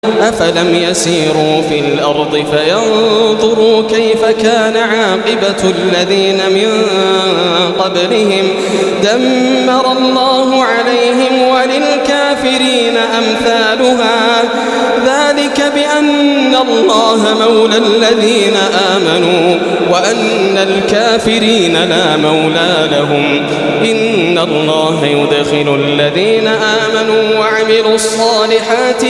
أفلم يسيروا في الأرض فينظروا كيف كان عاقبة الذين من قبلهم دمر الله عليهم وللكافرين أمثالها ذلك بأن الله مولى الذين آمنوا وأن الكافرين لا مولى لهم إن الله يدخل الذين آمنوا وعملوا الصالحات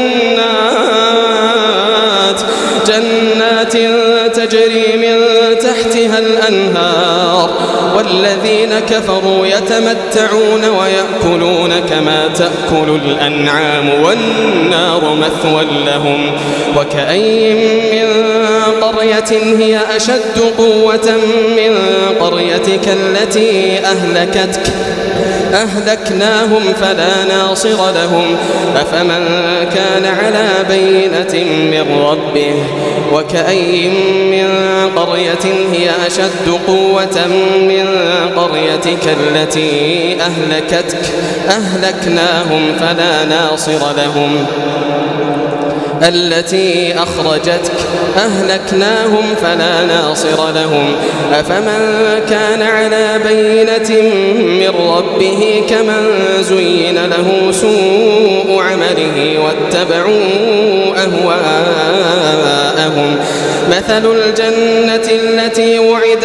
جنات تجري من تحتها الأنهار والذين كفروا يتمتعون ويأكلون كما تأكل الأنعام والنار مثوى لهم وكأي من قرية هي أشد قوة من قريتك التي أهلكناهم فلا ناصر لهم أفمن كان على بينة من ربه وكأي من قرية هي أشد قوة من قريتك التي أهلكناهم فلا ناصر لهم التي أخرجتك أهلكناهم فلا ناصر لهم أفمن كان على بينة من ربه كمن زين له سوء عمله واتبعوا أهواءهم مثل الجنة التي وعد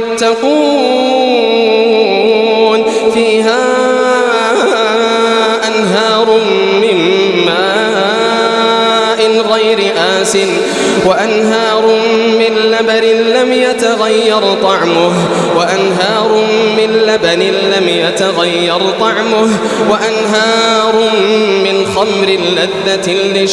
المتقون فيها أنهار من غير آس وأنهار من لبن لم يتغير طعمه وأنهار من خمر لذة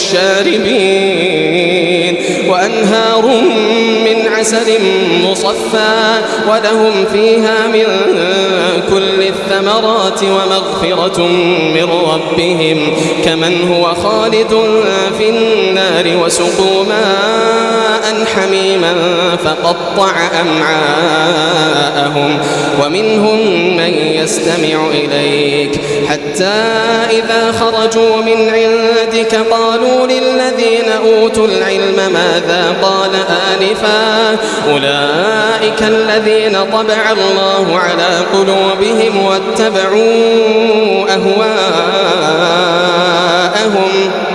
للشاربين وأنهار من عسل مصفى ولهم فيها من كل الثمرات ومغفرة من ربهم كمن هو خالد في النار وسقوا ماء حميما فقطع أمعاءهم ومنهم من يستمع إليك حتى إذا خرجوا من عندك قالوا للذين أوتوا العلم ماذا قال آنفا أولئك الذين طبع الله على قلوبهم واتبعوا أهواءهم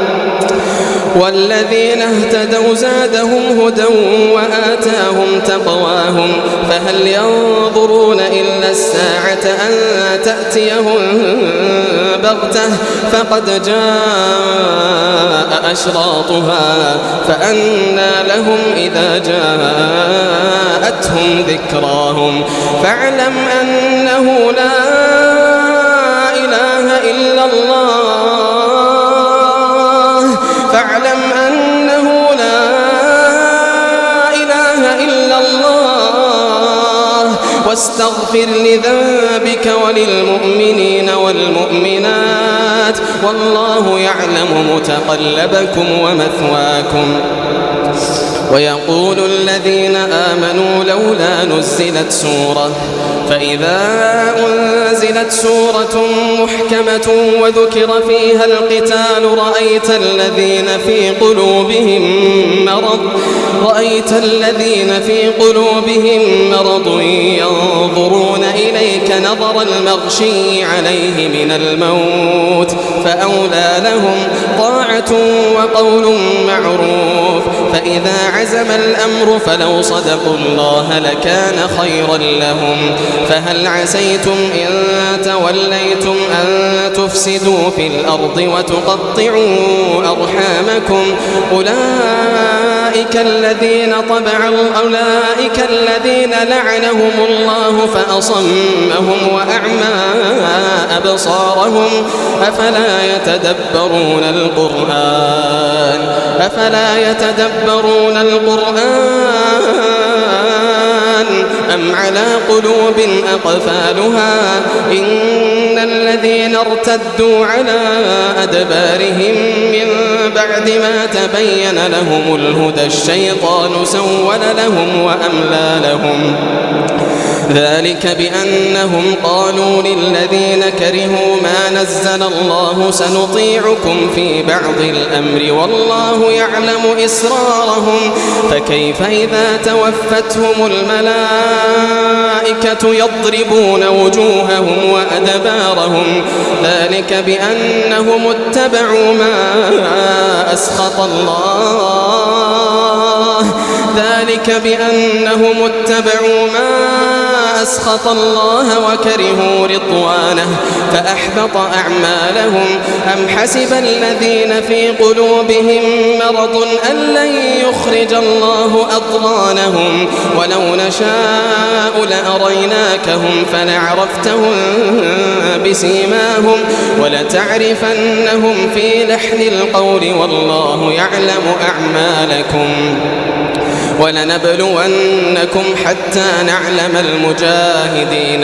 والذين اهتدوا زادهم هدى وآتاهم تقواهم فهل ينظرون إلا الساعة أن تأتيهم بغتة فقد جاء أشراطها فأنى لهم إذا جاءتهم ذكراهم فاعلم أنه لا إله إلا الله واستغفر لذنبك وللمؤمنين والمؤمنات والله يعلم متقلبكم ومثواكم ويقول الذين آمنوا لولا نزلت سورة فإذا أنزلت سورة محكمة وذكر فيها القتال رأيت الذين في قلوبهم مرض ينظرون إليك نظر المغشي عليه من الموت فأولى لهم طاعة وقول معروف فإذا عزم الأمر فلو صدقوا الله لكان خيرا لهم فهل عسيتم إن توليتم أن تفسدوا في الأرض وتقطعوا أرحامكم أولئك الذين لعنهم الله فأصمهم وأعمى أبصارهم أفلا يتدبرون القرآن أم على قلوب أقفالها إن الذين ارتدوا على أدبارهم من بعد ما تبين لهم الهدى الشيطان سول لهم وأملى لهم ذلك بأنهم قالوا للذين كرهوا ما نزل الله سنطيعكم في بعض الأمر والله يعلم إسرارهم فكيف إذا توفتهم الملائكة يضربون وجوههم وأدبارهم ذلك بأنهم اتبعوا ما أسخط الله وكرهوا رضوانه فأحبط أعمالهم أم حسب الذين في قلوبهم مرض أن لن يخرج الله أضغانهم ولو نشاء لأريناكهم فلعرفتهم بسيماهم ولتعرفنهم في لحن القول والله يعلم أعمالكم ولنبلونكم حتى نعلم المجاهدين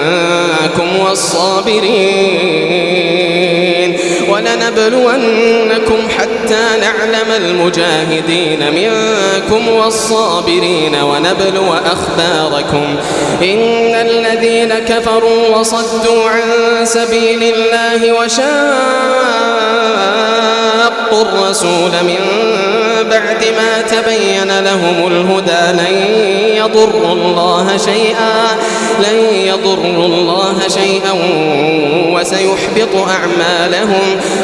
منكم والصابرين ونبلو أخباركم إن الذين كفروا وصدوا عن سبيل الله وشاقوا الرسول من بعد ما تبين لهم الهدى لن يضروا الله شيئا وسيحبط أعمالهم